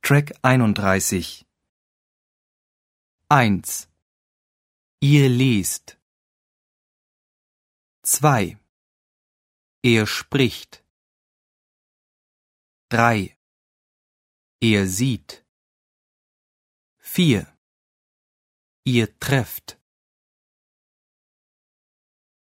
Track 31. 1. Ihr lest. 2. Er spricht. 3. Er sieht. 4. Ihr trefft.